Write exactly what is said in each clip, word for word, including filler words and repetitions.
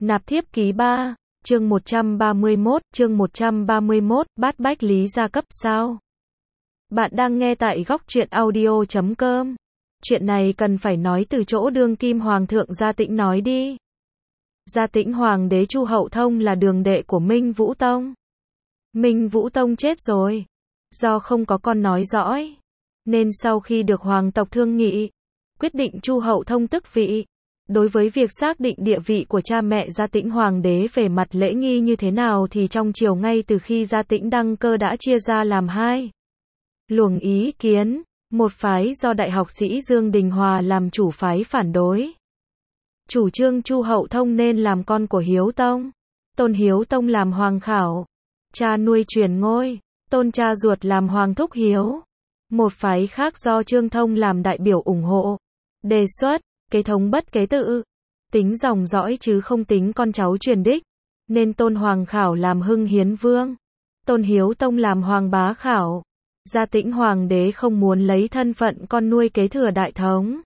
Nạp thiếp ký ba, chương một trăm ba mươi mốt, chương một trăm ba mươi mốt, bát bách lý gia cấp sao? Bạn đang nghe tại góc truyện audio chấm com. Chuyện này cần phải nói từ chỗ đương kim hoàng thượng Gia Tĩnh nói đi. Gia Tĩnh hoàng đế Chu Hậu Thông là đường đệ của Minh Vũ Tông. Minh Vũ Tông chết rồi. Do không có con nối dõi, nên sau khi được hoàng tộc thương nghị, quyết định Chu Hậu Thông tức vị. Đối với việc xác định địa vị của cha mẹ Gia Tĩnh hoàng đế về mặt lễ nghi như thế nào thì trong triều ngay từ khi Gia Tĩnh đăng cơ đã chia ra làm hai luồng ý kiến, một phái do đại học sĩ Dương Đình Hòa làm chủ phái phản đối. Chủ trương Chu Hậu Thông nên làm con của Hiếu Tông, tôn Hiếu Tông làm hoàng khảo, cha nuôi truyền ngôi, tôn cha ruột làm hoàng thúc Hiếu. Một phái khác do Trương Thông làm đại biểu ủng hộ, đề xuất kế thống bất kế tự, tính dòng dõi chứ không tính con cháu truyền đích, nên tôn hoàng khảo làm Hưng Hiến Vương, tôn Hiếu Tông làm hoàng bá khảo. Gia Tĩnh hoàng đế không muốn lấy thân phận con nuôi kế thừa đại thống,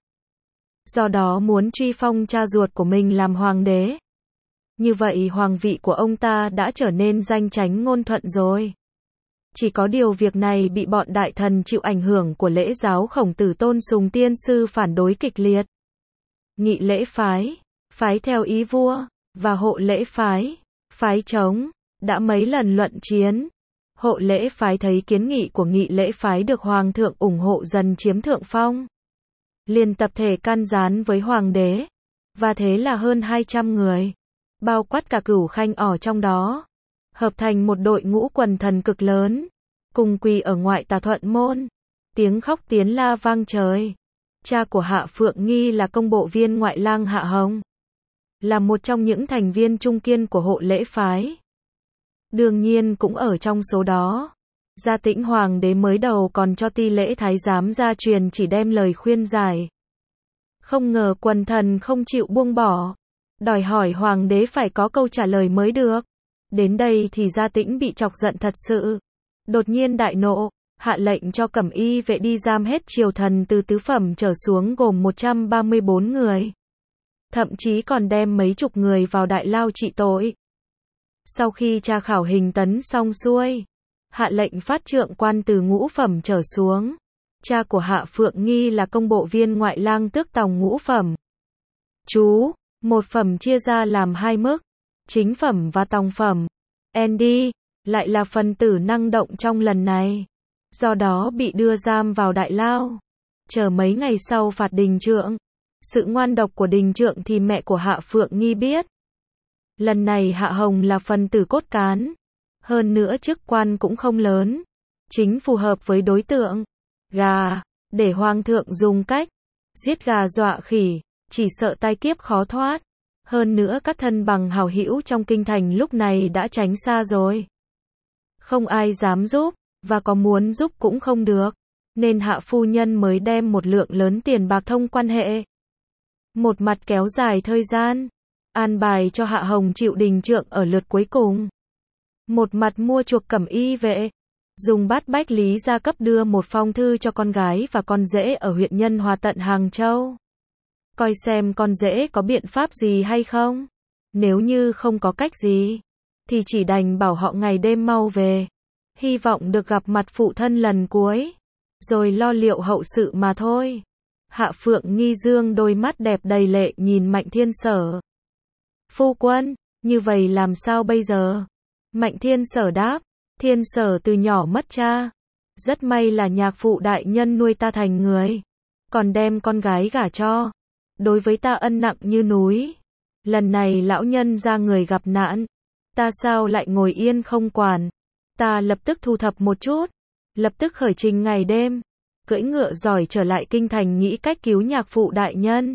do đó muốn truy phong cha ruột của mình làm hoàng đế. Như vậy hoàng vị của ông ta đã trở nên danh chánh ngôn thuận rồi. Chỉ có điều việc này bị bọn đại thần chịu ảnh hưởng của lễ giáo Khổng Tử Tôn Sùng Tiên Sư phản đối kịch liệt. Nghị lễ phái, phái theo ý vua, và hộ lễ phái, phái chống, đã mấy lần luận chiến. Hộ lễ phái thấy kiến nghị của nghị lễ phái được hoàng thượng ủng hộ dần chiếm thượng phong, liền tập thể can gián với hoàng đế, và thế là hơn hai trăm người, bao quát cả Cửu Khanh ở trong đó, hợp thành một đội ngũ quần thần cực lớn, cùng quỳ ở ngoại Tà Thuận môn, tiếng khóc tiếng la vang trời. Cha của Hạ Phượng Nghi là công bộ viên ngoại lang Hạ Hồng, là một trong những thành viên trung kiên của hộ lễ phái. Đương nhiên cũng ở trong số đó. Gia Tĩnh hoàng đế mới đầu còn cho ti lễ thái giám gia truyền chỉ đem lời khuyên giải. Không ngờ quần thần không chịu buông bỏ, đòi hỏi hoàng đế phải có câu trả lời mới được. Đến đây thì Gia Tĩnh bị chọc giận thật sự. Đột nhiên đại nộ, hạ lệnh cho cẩm y vệ đi giam hết triều thần từ tứ phẩm trở xuống gồm một trăm ba mươi bốn người. Thậm chí còn đem mấy chục người vào đại lao trị tội. Sau khi tra khảo hình tấn xong xuôi, hạ lệnh phát trượng quan từ ngũ phẩm trở xuống. Cha của Hạ Phượng Nghi là công bộ viên ngoại lang tước tòng ngũ phẩm. Chú, một phẩm chia ra làm hai mức, chính phẩm và tòng phẩm. Andy, lại là phần tử năng động trong lần này, do đó bị đưa giam vào đại lao. Chờ mấy ngày sau phạt đình trượng. Sự ngoan độc của đình trượng thì mẹ của Hạ Phượng Nghi biết. Lần này Hạ Hồng là phần tử cốt cán, hơn nữa chức quan cũng không lớn, chính phù hợp với đối tượng. Gà, để hoàng thượng dùng cách giết gà dọa khỉ, chỉ sợ tai kiếp khó thoát. Hơn nữa các thân bằng hảo hữu trong kinh thành lúc này đã tránh xa rồi, không ai dám giúp, và có muốn giúp cũng không được, nên Hạ phu nhân mới đem một lượng lớn tiền bạc thông quan hệ. Một mặt kéo dài thời gian, an bài cho Hạ Hồng chịu đình trượng ở lượt cuối cùng. Một mặt mua chuộc cẩm y vệ, dùng bát bách lý gia cấp đưa một phong thư cho con gái và con rể ở huyện Nhân Hòa tận Hàng Châu. Coi xem con rể có biện pháp gì hay không. Nếu như không có cách gì, thì chỉ đành bảo họ ngày đêm mau về. Hy vọng được gặp mặt phụ thân lần cuối, rồi lo liệu hậu sự mà thôi. Hạ Phượng Nghi dương đôi mắt đẹp đầy lệ nhìn Mạnh Thiên Sở. Phu quân, như vậy làm sao bây giờ? Mạnh Thiên Sở đáp, Thiên Sở từ nhỏ mất cha. Rất may là nhạc phụ đại nhân nuôi ta thành người, còn đem con gái gả cho. Đối với ta ân nặng như núi. Lần này lão nhân ra người gặp nạn, ta sao lại ngồi yên không quản. Ta lập tức thu thập một chút, lập tức khởi trình ngày đêm, cưỡi ngựa giỏi trở lại kinh thành nghĩ cách cứu nhạc phụ đại nhân.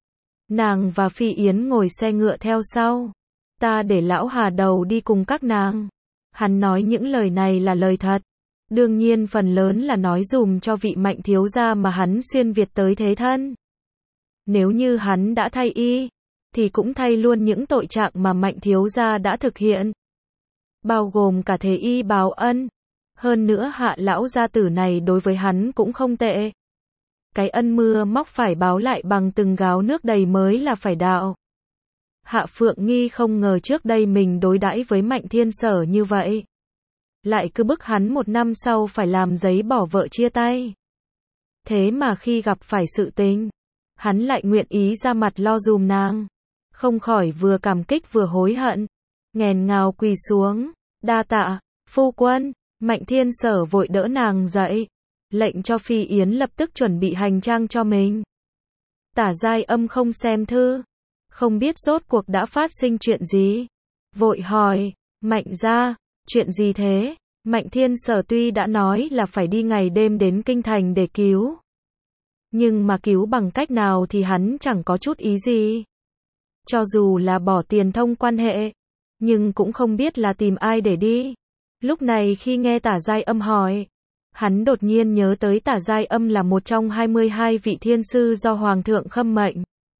Nàng và Phi Yến ngồi xe ngựa theo sau. Ta để lão Hà Đầu đi cùng các nàng. Hắn nói những lời này là lời thật. Đương nhiên phần lớn là nói dùm cho vị Mạnh thiếu gia mà hắn xuyên Việt tới thế thân. Nếu như hắn đã thay y, thì cũng thay luôn những tội trạng mà Mạnh thiếu gia đã thực hiện, bao gồm cả thế y báo ân. Hơn nữa Hạ lão gia tử này đối với hắn cũng không tệ. Cái ân mưa móc phải báo lại bằng từng gáo nước đầy mới là phải đạo. Hạ Phượng Nghi không ngờ trước đây mình đối đãi với Mạnh Thiên Sở như vậy. Lại cứ bức hắn một năm sau phải làm giấy bỏ vợ chia tay. Thế mà khi gặp phải sự tình, hắn lại nguyện ý ra mặt lo dùm nàng. Không khỏi vừa cảm kích vừa hối hận. Nghẹn ngào quỳ xuống. Đa tạ, phu quân. Mạnh Thiên Sở vội đỡ nàng dậy. Lệnh cho Phi Yến lập tức chuẩn bị hành trang cho mình. Tả Giai Âm không xem thư. Không biết rốt cuộc đã phát sinh chuyện gì. Vội hỏi, Mạnh gia, chuyện gì thế? Mạnh Thiên Sở tuy đã nói là phải đi ngày đêm đến kinh thành để cứu. Nhưng mà cứu bằng cách nào thì hắn chẳng có chút ý gì. Cho dù là bỏ tiền thông quan hệ, nhưng cũng không biết là tìm ai để đi. Lúc này khi nghe Tả Giai Âm hỏi, hắn đột nhiên nhớ tới Tả Giai Âm là một trong hai mươi hai vị thiên sư do Hoàng thượng khâm mệnh.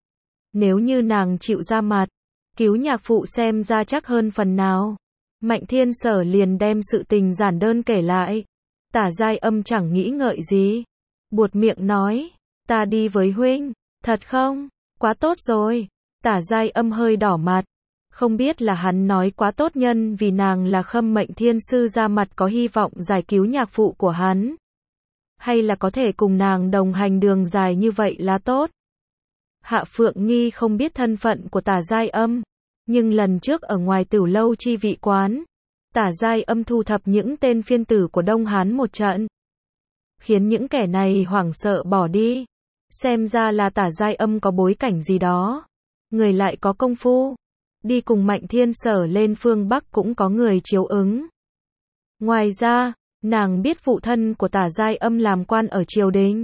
Nếu như nàng chịu ra mặt, cứu nhạc phụ xem ra chắc hơn phần nào. Mạnh Thiên Sở liền đem sự tình giản đơn kể lại. Tả Giai Âm chẳng nghĩ ngợi gì. Buột miệng nói, ta đi với huynh, thật không? Quá tốt rồi. Tả Giai Âm hơi đỏ mặt. Không biết là hắn nói quá tốt nhân vì nàng là khâm mệnh thiên sư ra mặt có hy vọng giải cứu nhạc phụ của hắn. Hay là có thể cùng nàng đồng hành đường dài như vậy là tốt. Hạ Phượng Nghi không biết thân phận của Tả Giai Âm. Nhưng lần trước ở ngoài Tửu Lâu chi vị quán, Tả Giai Âm thu thập những tên phiên tử của Đông Hán một trận. Khiến những kẻ này hoảng sợ bỏ đi. Xem ra là Tả Giai Âm có bối cảnh gì đó. Người lại có công phu. Đi cùng Mạnh Thiên Sở lên phương Bắc cũng có người chiếu ứng. Ngoài ra, nàng biết phụ thân của Tả Giai Âm làm quan ở triều đình.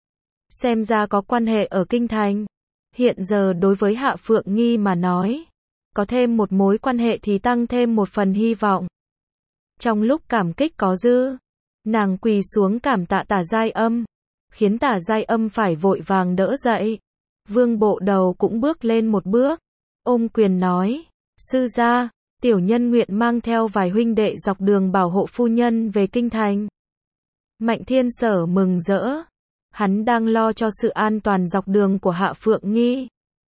Xem ra có quan hệ ở kinh thành. Hiện giờ đối với Hạ Phượng Nghi mà nói, có thêm một mối quan hệ thì tăng thêm một phần hy vọng. Trong lúc cảm kích có dư, nàng quỳ xuống cảm tạ Tả Giai Âm, khiến Tả Giai Âm phải vội vàng đỡ dậy. Vương Bộ Đầu cũng bước lên một bước, ôm quyền nói, sư gia, tiểu nhân nguyện mang theo vài huynh đệ dọc đường bảo hộ phu nhân về kinh thành. Mạnh Thiên Sở mừng rỡ, hắn đang lo cho sự an toàn dọc đường của Hạ Phượng Nghi.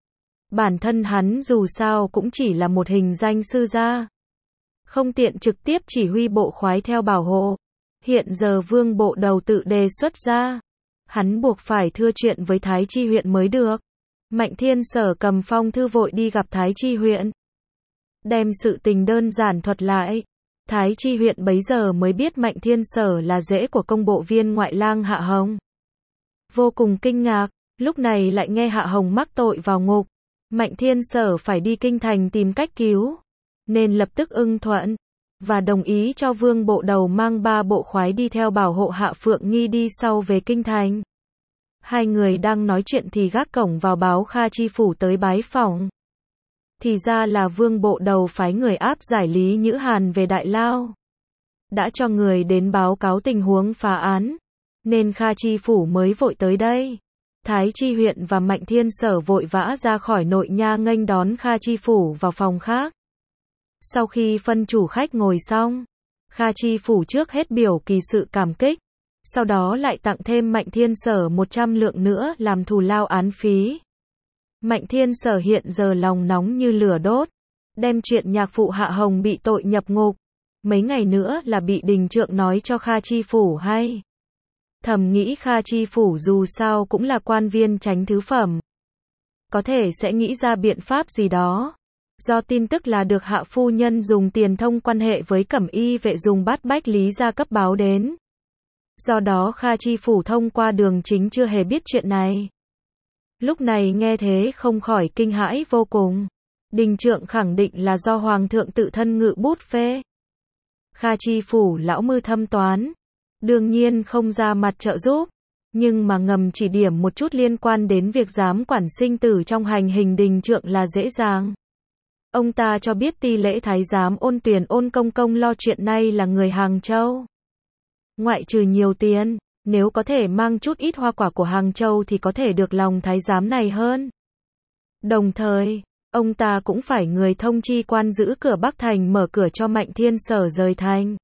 Bản thân hắn dù sao cũng chỉ là một hình danh sư gia, không tiện trực tiếp chỉ huy bộ khoái theo bảo hộ. Hiện giờ Vương Bộ Đầu tự đề xuất ra, hắn buộc phải thưa chuyện với Thái Chi huyện mới được. Mạnh Thiên Sở cầm phong thư vội đi gặp Thái Chi huyện, đem sự tình đơn giản thuật lại. Thái Chi huyện bấy giờ mới biết Mạnh Thiên Sở là rễ của công bộ viên ngoại lang Hạ Hồng. Vô cùng kinh ngạc, lúc này lại nghe Hạ Hồng mắc tội vào ngục. Mạnh Thiên Sở phải đi kinh thành tìm cách cứu, nên lập tức ưng thuận, và đồng ý cho Vương Bộ Đầu mang ba bộ khoái đi theo bảo hộ Hạ Phượng Nghi đi sau về kinh thành. Hai người đang nói chuyện thì gác cổng vào báo Kha Chi Phủ tới bái phỏng. Thì ra là Vương Bộ Đầu phái người áp giải Lý Nhữ Hàn về Đại Lao. Đã cho người đến báo cáo tình huống phá án, nên Kha Chi Phủ mới vội tới đây. Thái Chi huyện và Mạnh Thiên Sở vội vã ra khỏi nội nha nghênh đón Kha Chi Phủ vào phòng khác. Sau khi phân chủ khách ngồi xong, Kha Chi Phủ trước hết biểu kỳ sự cảm kích, sau đó lại tặng thêm Mạnh Thiên Sở một trăm lượng nữa làm thù lao án phí. Mạnh Thiên Sở hiện giờ lòng nóng như lửa đốt, đem chuyện nhạc phụ Hạ Hồng bị tội nhập ngục, mấy ngày nữa là bị đình trượng nói cho Kha Chi Phủ hay. Thầm nghĩ Kha Chi Phủ dù sao cũng là quan viên chánh thứ phẩm, có thể sẽ nghĩ ra biện pháp gì đó. Do tin tức là được Hạ phu nhân dùng tiền thông quan hệ với Cẩm Y vệ dùng Bát Bách Lý gia cấp báo đến. Do đó Kha Chi Phủ thông qua đường chính chưa hề biết chuyện này. Lúc này nghe thế không khỏi kinh hãi vô cùng. Đình trượng khẳng định là do Hoàng thượng tự thân ngự bút phê. Kha Chi Phủ lão mưu thâm toán, đương nhiên không ra mặt trợ giúp, nhưng mà ngầm chỉ điểm một chút liên quan đến việc giám quản sinh tử trong hành hình đình trượng là dễ dàng. Ông ta cho biết Ti lễ thái giám Ôn Tuyền Ôn công công lo chuyện này là người Hàng Châu. Ngoại trừ nhiều tiền, nếu có thể mang chút ít hoa quả của Hàng Châu thì có thể được lòng thái giám này hơn. Đồng thời, ông ta cũng phải người thông chi quan giữ cửa Bắc Thành mở cửa cho Mạnh Thiên Sở rời thành.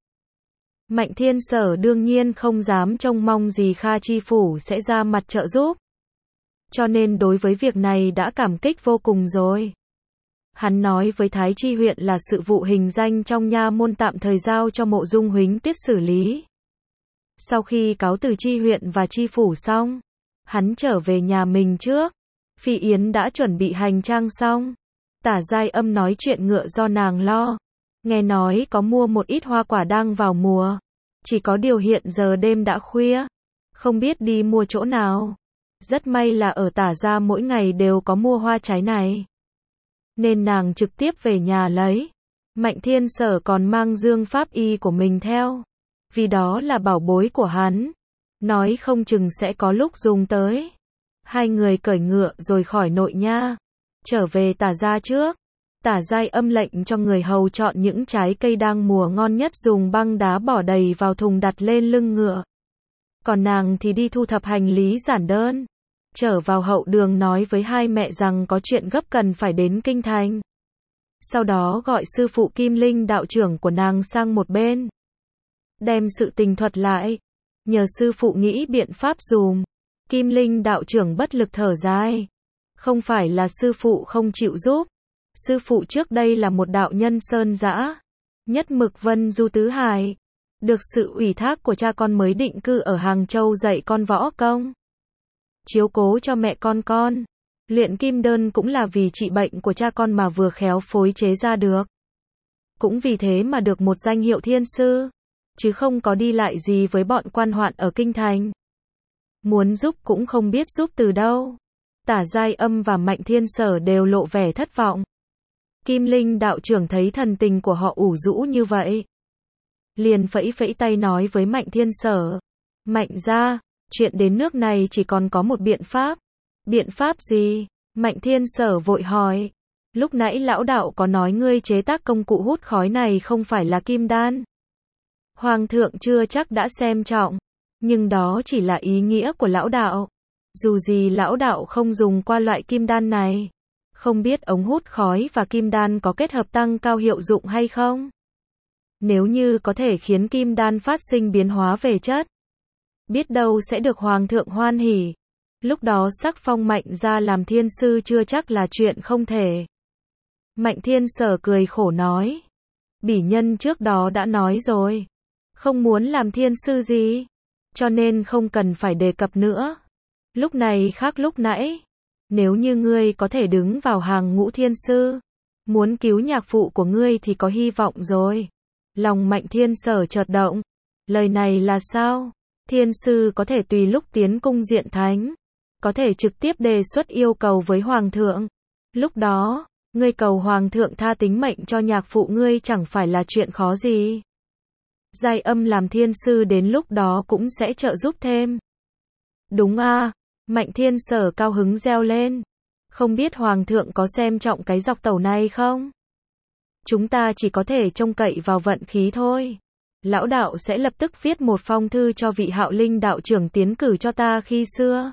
Mạnh Thiên Sở đương nhiên không dám trông mong gì Kha Chi Phủ sẽ ra mặt trợ giúp. Cho nên đối với việc này đã cảm kích vô cùng rồi. Hắn nói với Thái Chi huyện là sự vụ hình danh trong nha môn tạm thời giao cho Mộ Dung Huỳnh tiết xử lý. Sau khi cáo từ Chi huyện và Chi phủ xong, hắn trở về nhà mình trước. Phi Yến đã chuẩn bị hành trang xong. Tả Giai Âm nói chuyện ngựa do nàng lo. Nghe nói có mua một ít hoa quả đang vào mùa. Chỉ có điều hiện giờ đêm đã khuya, không biết đi mua chỗ nào. Rất may là ở Tả gia mỗi ngày đều có mua hoa trái này, nên nàng trực tiếp về nhà lấy. Mạnh Thiên Sở còn mang dương pháp y của mình theo, vì đó là bảo bối của hắn, nói không chừng sẽ có lúc dùng tới. Hai người cởi ngựa rồi khỏi nội nha, trở về Tả gia trước. Tả Giai Âm lệnh cho người hầu chọn những trái cây đang mùa ngon nhất, dùng băng đá bỏ đầy vào thùng đặt lên lưng ngựa. Còn nàng thì đi thu thập hành lý giản đơn. Trở vào hậu đường nói với hai mẹ rằng có chuyện gấp cần phải đến kinh thành. Sau đó gọi sư phụ Kim Linh đạo trưởng của nàng sang một bên, đem sự tình thuật lại, nhờ sư phụ nghĩ biện pháp dùm. Kim Linh đạo trưởng bất lực thở dài. Không phải là sư phụ không chịu giúp. Sư phụ trước đây là một đạo nhân sơn dã, nhất mực vân du tứ hải, được sự ủy thác của cha con mới định cư ở Hàng Châu dạy con võ công, chiếu cố cho mẹ con con. Luyện kim đơn cũng là vì trị bệnh của cha con mà vừa khéo phối chế ra được. Cũng vì thế mà được một danh hiệu thiên sư, chứ không có đi lại gì với bọn quan hoạn ở kinh thành. Muốn giúp cũng không biết giúp từ đâu. Tả Giai Âm và Mạnh Thiên Sở đều lộ vẻ thất vọng. Kim Linh đạo trưởng thấy thần tình của họ ủ rũ như vậy, liền phẩy phẩy tay nói với Mạnh Thiên Sở. Mạnh gia, chuyện đến nước này chỉ còn có một biện pháp. Biện pháp gì? Mạnh Thiên Sở vội hỏi. Lúc nãy lão đạo có nói ngươi chế tác công cụ hút khói này không phải là kim đan. Hoàng thượng chưa chắc đã xem trọng, nhưng đó chỉ là ý nghĩa của lão đạo. Dù gì lão đạo không dùng qua loại kim đan này, không biết ống hút khói và kim đan có kết hợp tăng cao hiệu dụng hay không. Nếu như có thể khiến kim đan phát sinh biến hóa về chất, biết đâu sẽ được hoàng thượng hoan hỉ. Lúc đó sắc phong Mạnh gia làm thiên sư chưa chắc là chuyện không thể. Mạnh Thiên Sở cười khổ nói. Bỉ nhân trước đó đã nói rồi, không muốn làm thiên sư gì, cho nên không cần phải đề cập nữa. Lúc này khác lúc nãy, nếu như ngươi có thể đứng vào hàng ngũ thiên sư, muốn cứu nhạc phụ của ngươi thì có hy vọng rồi. Lòng Mạnh Thiên Sở chợt động. Lời này là sao? Thiên sư có thể tùy lúc tiến cung diện thánh, có thể trực tiếp đề xuất yêu cầu với hoàng thượng. Lúc đó, ngươi cầu hoàng thượng tha tính mệnh cho nhạc phụ ngươi chẳng phải là chuyện khó gì. Giai Âm làm thiên sư đến lúc đó cũng sẽ trợ giúp thêm. Đúng a, Mạnh Thiên Sở cao hứng reo lên. Không biết hoàng thượng có xem trọng cái dọc tàu này không? Chúng ta chỉ có thể trông cậy vào vận khí thôi. Lão đạo sẽ lập tức viết một phong thư cho vị Hạo Linh đạo trưởng tiến cử cho ta khi xưa.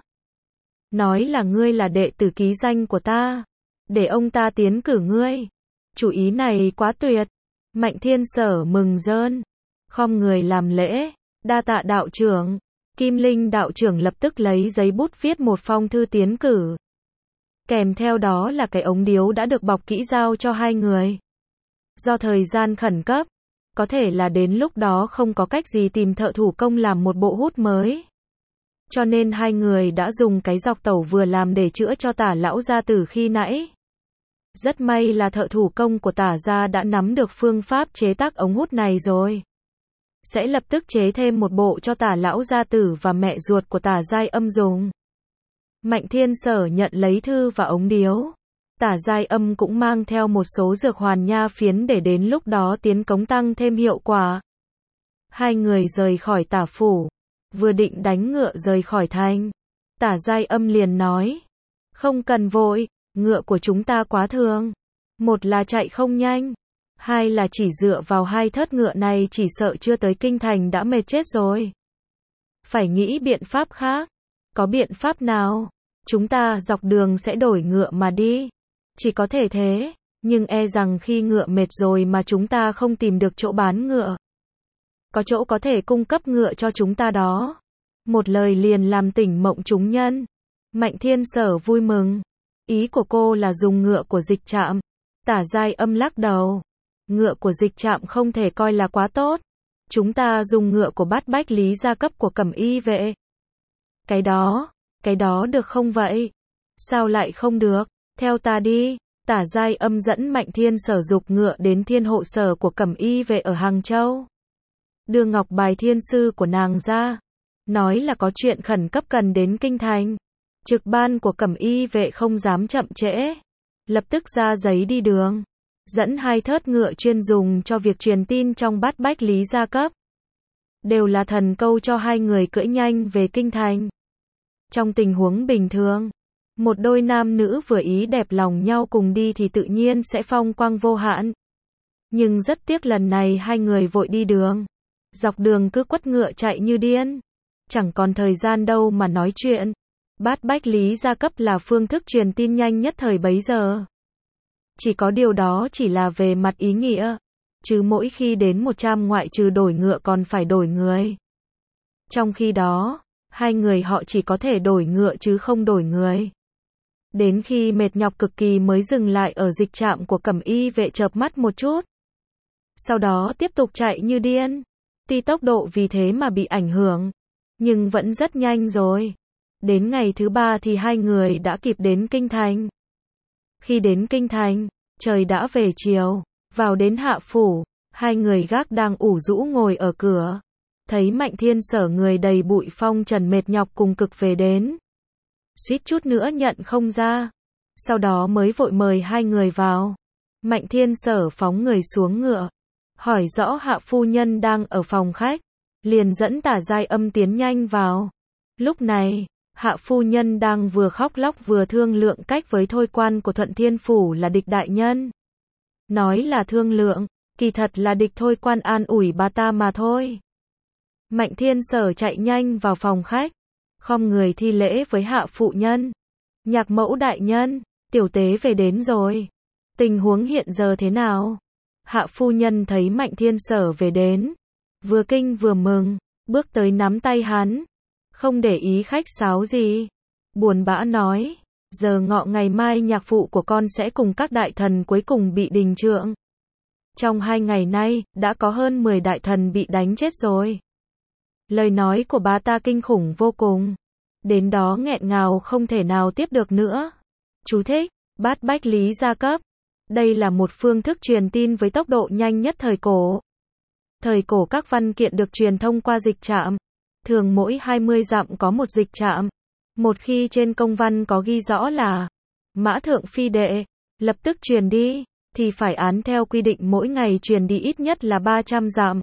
Nói là ngươi là đệ tử ký danh của ta, để ông ta tiến cử ngươi. Chủ ý này quá tuyệt. Mạnh Thiên Sở mừng rơn, khom người làm lễ. Đa tạ đạo trưởng. Kim Linh đạo trưởng lập tức lấy giấy bút viết một phong thư tiến cử. Kèm theo đó là cái ống điếu đã được bọc kỹ giao cho hai người. Do thời gian khẩn cấp, có thể là đến lúc đó không có cách gì tìm thợ thủ công làm một bộ hút mới, cho nên hai người đã dùng cái dọc tẩu vừa làm để chữa cho Tả lão gia tử khi nãy. Rất may là thợ thủ công của Tả gia đã nắm được phương pháp chế tác ống hút này rồi, sẽ lập tức chế thêm một bộ cho Tả lão gia tử và mẹ ruột của Tả Giai Âm dùng. Mạnh Thiên Sở nhận lấy thư và ống điếu. Tả Giai Âm cũng mang theo một số dược hoàn nha phiến để đến lúc đó tiến cống tăng thêm hiệu quả. Hai người rời khỏi Tả phủ, vừa định đánh ngựa rời khỏi thành, Tả Giai Âm liền nói. Không cần vội, ngựa của chúng ta quá thường. Một là chạy không nhanh, hai là chỉ dựa vào hai thớt ngựa này chỉ sợ chưa tới kinh thành đã mệt chết rồi. Phải nghĩ biện pháp khác. Có biện pháp nào? Chúng ta dọc đường sẽ đổi ngựa mà đi. Chỉ có thể thế, nhưng e rằng khi ngựa mệt rồi mà chúng ta không tìm được chỗ bán ngựa. Có chỗ có thể cung cấp ngựa cho chúng ta đó. Một lời liền làm tỉnh mộng chúng nhân. Mạnh Thiên Sở vui mừng. Ý của cô là dùng ngựa của Dịch Trạm. Tả Giai Âm lắc đầu. Ngựa của dịch trạm không thể coi là quá tốt. Chúng ta dùng ngựa của Bát Bách Lý gia cấp của Cẩm Y vệ. Cái đó, cái đó được không vậy? Sao lại không được? Theo ta đi. Tả Giai Âm dẫn Mạnh Thiên Sở dục ngựa đến thiên hộ sở của Cẩm Y vệ ở Hàng Châu. Đưa ngọc bài thiên sư của nàng ra. Nói là có chuyện khẩn cấp cần đến kinh thành. Trực ban của Cẩm Y vệ không dám chậm trễ. Lập tức ra giấy đi đường. Dẫn hai thớt ngựa chuyên dùng cho việc truyền tin trong Bát Bách Lý gia cấp. Đều là thần câu cho hai người cưỡi nhanh về kinh thành. Trong tình huống bình thường, một đôi nam nữ vừa ý đẹp lòng nhau cùng đi thì tự nhiên sẽ phong quang vô hạn. Nhưng rất tiếc lần này hai người vội đi đường. Dọc đường cứ quất ngựa chạy như điên. Chẳng còn thời gian đâu mà nói chuyện. Bát Bách Lý gia cấp là phương thức truyền tin nhanh nhất thời bấy giờ. Chỉ có điều đó chỉ là về mặt ý nghĩa. Chứ mỗi khi đến một trăm ngoại trừ đổi ngựa còn phải đổi người. Trong khi đó, hai người họ chỉ có thể đổi ngựa chứ không đổi người. Đến khi mệt nhọc cực kỳ mới dừng lại ở dịch trạm của Cẩm Y vệ chợp mắt một chút. Sau đó tiếp tục chạy như điên. Tuy tốc độ vì thế mà bị ảnh hưởng, nhưng vẫn rất nhanh rồi. Đến ngày thứ ba thì hai người đã kịp đến kinh thành. Khi đến kinh thành, trời đã về chiều. Vào đến hạ phủ, hai người gác đang ủ rũ ngồi ở cửa. Thấy Mạnh Thiên Sở người đầy bụi phong trần mệt nhọc cùng cực về đến. Suýt chút nữa nhận không ra. Sau đó mới vội mời hai người vào. Mạnh Thiên Sở phóng người xuống ngựa. Hỏi rõ hạ phu nhân đang ở phòng khách. Liền dẫn Tả Giai Âm tiến nhanh vào. Lúc này, hạ phu nhân đang vừa khóc lóc vừa thương lượng cách với thôi quan của Thuận Thiên Phủ là địch đại nhân. Nói là thương lượng, kỳ thật là địch thôi quan an ủi bà ta mà thôi. Mạnh Thiên Sở chạy nhanh vào phòng khách. Khom người thi lễ với hạ phụ nhân. Nhạc mẫu đại nhân, tiểu tế về đến rồi. Tình huống hiện giờ thế nào? Hạ phu nhân thấy Mạnh Thiên Sở về đến. Vừa kinh vừa mừng, bước tới nắm tay hắn. Không để ý khách sáo gì. Buồn bã nói, giờ ngọ ngày mai nhạc phụ của con sẽ cùng các đại thần cuối cùng bị đình trượng. Trong hai ngày nay, đã có hơn mười đại thần bị đánh chết rồi. Lời nói của bà ta kinh khủng vô cùng. Đến đó nghẹn ngào không thể nào tiếp được nữa. Chú thích, Bát Bách Lý gia cấp. Đây là một phương thức truyền tin với tốc độ nhanh nhất thời cổ. Thời cổ các văn kiện được truyền thông qua dịch trạm. Thường mỗi hai mươi dặm có một dịch trạm. Một khi trên công văn có ghi rõ là Mã Thượng Phi Đệ, lập tức truyền đi, thì phải án theo quy định mỗi ngày truyền đi ít nhất là ba trăm dặm.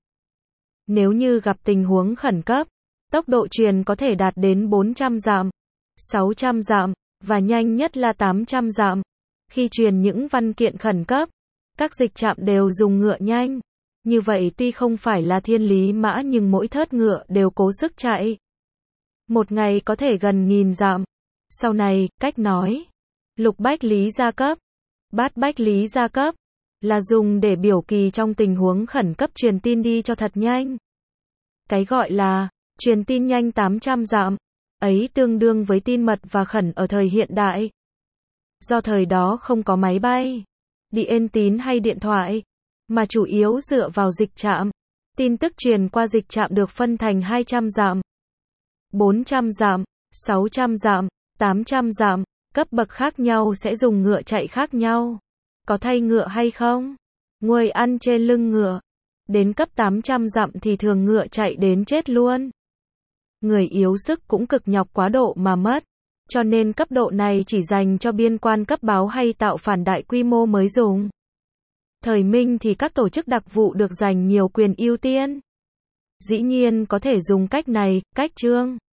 Nếu như gặp tình huống khẩn cấp, tốc độ truyền có thể đạt đến bốn trăm dặm, sáu trăm dặm, và nhanh nhất là tám trăm dặm. Khi truyền những văn kiện khẩn cấp, các dịch trạm đều dùng ngựa nhanh. Như vậy tuy không phải là thiên lý mã nhưng mỗi thớt ngựa đều cố sức chạy. Một ngày có thể gần nghìn dặm. Sau này, cách nói Lục Bách Lý gia cấp, Bát Bách Lý gia cấp là dùng để biểu kỳ trong tình huống khẩn cấp truyền tin đi cho thật nhanh. Cái gọi là truyền tin nhanh tám trăm dặm ấy tương đương với tin mật và khẩn ở thời hiện đại. Do thời đó không có máy bay, điện tín hay điện thoại, mà chủ yếu dựa vào dịch trạm. Tin tức truyền qua dịch trạm được phân thành hai trăm dặm, bốn trăm dặm, sáu trăm dặm, tám trăm dặm, cấp bậc khác nhau sẽ dùng ngựa chạy khác nhau. Có thay ngựa hay không? Ngồi ăn trên lưng ngựa. Đến cấp tám trăm dặm thì thường ngựa chạy đến chết luôn. Người yếu sức cũng cực nhọc quá độ mà mất. Cho nên cấp độ này chỉ dành cho biên quan cấp báo hay tạo phản đại quy mô mới dùng. Thời Minh thì các tổ chức đặc vụ được dành nhiều quyền ưu tiên. Dĩ nhiên có thể dùng cách này, cách chương.